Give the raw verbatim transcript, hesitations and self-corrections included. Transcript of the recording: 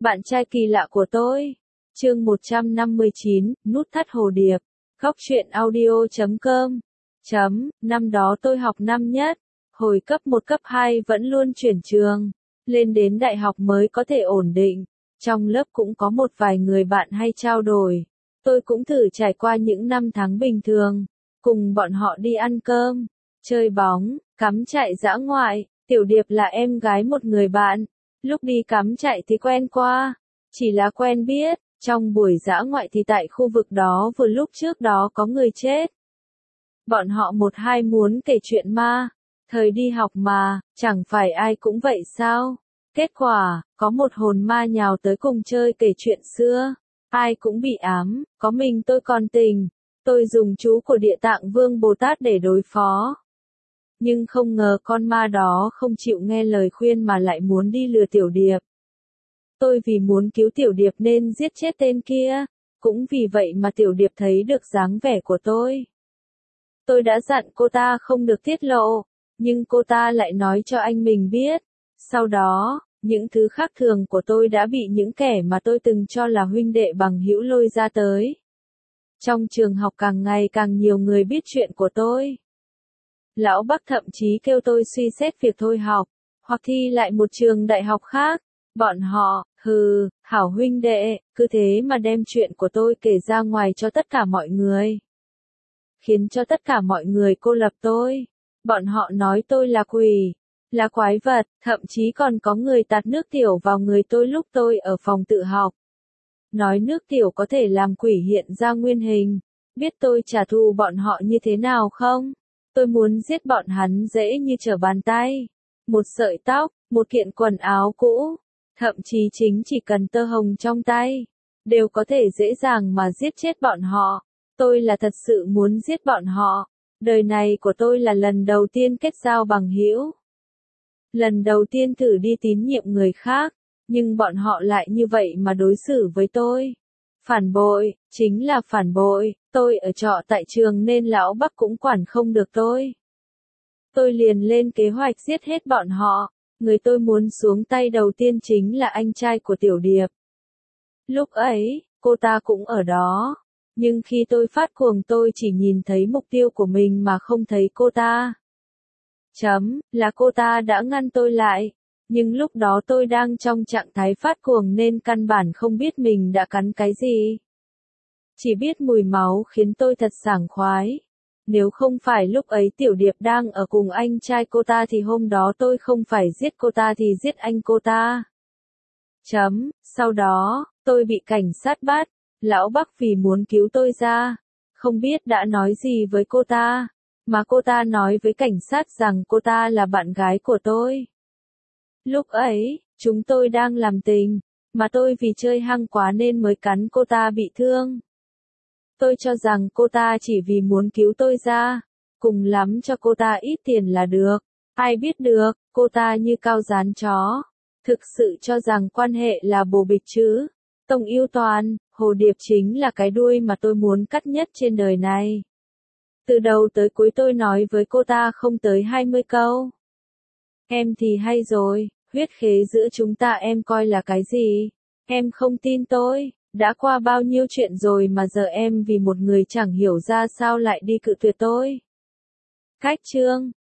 Bạn trai kỳ lạ của tôi. Chương một trăm năm mươi chín, nút thắt hồ điệp. Góc truyện audio chấm com. Chấm, năm đó tôi học năm nhất, hồi cấp một cấp hai vẫn luôn chuyển trường, lên đến đại học mới có thể ổn định. Trong lớp cũng có một vài người bạn hay trao đổi. Tôi cũng thử trải qua những năm tháng bình thường, cùng bọn họ đi ăn cơm, chơi bóng, cắm trại dã ngoại. Tiểu Điệp là em gái một người bạn. Lúc đi cắm trại thì quen qua, chỉ là quen biết. Trong buổi dã ngoại thì tại khu vực đó vừa lúc trước đó có người chết. Bọn họ một hai muốn kể chuyện ma. Thời đi học mà, chẳng phải ai cũng vậy sao? Kết quả, có một hồn ma nhào tới cùng chơi kể chuyện xưa. Ai cũng bị ám, có mình tôi còn tình. Tôi dùng chú của Địa Tạng Vương Bồ Tát để đối phó. Nhưng không ngờ con ma đó không chịu nghe lời khuyên mà lại muốn đi lừa Tiểu Điệp. Tôi vì muốn cứu Tiểu Điệp nên giết chết tên kia, cũng vì vậy mà Tiểu Điệp thấy được dáng vẻ của tôi. Tôi đã dặn cô ta không được tiết lộ, nhưng cô ta lại nói cho anh mình biết. Sau đó, những thứ khác thường của tôi đã bị những kẻ mà tôi từng cho là huynh đệ bằng hữu lôi ra tới. Trong trường học càng ngày càng nhiều người biết chuyện của tôi. Lão Bắc thậm chí kêu tôi suy xét việc thôi học, hoặc thi lại một trường đại học khác. Bọn họ, hừ, hảo huynh đệ, cứ thế mà đem chuyện của tôi kể ra ngoài cho tất cả mọi người. Khiến cho tất cả mọi người cô lập tôi. Bọn họ nói tôi là quỷ, là quái vật, thậm chí còn có người tạt nước tiểu vào người tôi lúc tôi ở phòng tự học. Nói nước tiểu có thể làm quỷ hiện ra nguyên hình. Biết tôi trả thù bọn họ như thế nào không? Tôi muốn giết bọn hắn dễ như trở bàn tay. Một sợi tóc, một kiện quần áo cũ, thậm chí chính chỉ cần tơ hồng trong tay, đều có thể dễ dàng mà giết chết bọn họ. Tôi là thật sự muốn giết bọn họ. Đời này của tôi là lần đầu tiên kết giao bằng hữu. Lần đầu tiên thử đi tín nhiệm người khác, nhưng bọn họ lại như vậy mà đối xử với tôi. Phản bội, chính là phản bội. Tôi ở trọ tại trường nên lão Bắc cũng quản không được tôi. Tôi liền lên kế hoạch giết hết bọn họ. Người tôi muốn xuống tay đầu tiên chính là anh trai của Tiểu Điệp. Lúc ấy, cô ta cũng ở đó. Nhưng khi tôi phát cuồng tôi chỉ nhìn thấy mục tiêu của mình mà không thấy cô ta. Chấm, là cô ta đã ngăn tôi lại. Nhưng lúc đó tôi đang trong trạng thái phát cuồng nên căn bản không biết mình đã cắn cái gì. Chỉ biết mùi máu khiến tôi thật sảng khoái. Nếu không phải lúc ấy Tiểu Điệp đang ở cùng anh trai cô ta thì hôm đó tôi không phải giết cô ta thì giết anh cô ta. Chấm, sau đó, tôi bị cảnh sát bắt. Lão Bắc vì muốn cứu tôi ra, không biết đã nói gì với cô ta, mà cô ta nói với cảnh sát rằng cô ta là bạn gái của tôi. Lúc ấy, chúng tôi đang làm tình, mà tôi vì chơi hăng quá nên mới cắn cô ta bị thương. Tôi cho rằng cô ta chỉ vì muốn cứu tôi ra, cùng lắm cho cô ta ít tiền là được. Ai biết được, cô ta như cao dán chó. Thực sự cho rằng quan hệ là bồ bịch chứ. Tông yêu toàn, hồ điệp chính là cái đuôi mà tôi muốn cắt nhất trên đời này. Từ đầu tới cuối tôi nói với cô ta không tới hai mươi câu. Em thì hay rồi, huyết khế giữa chúng ta em coi là cái gì? Em không tin tôi, đã qua bao nhiêu chuyện rồi mà giờ em vì một người chẳng hiểu ra sao lại đi cự tuyệt tôi. Cách chương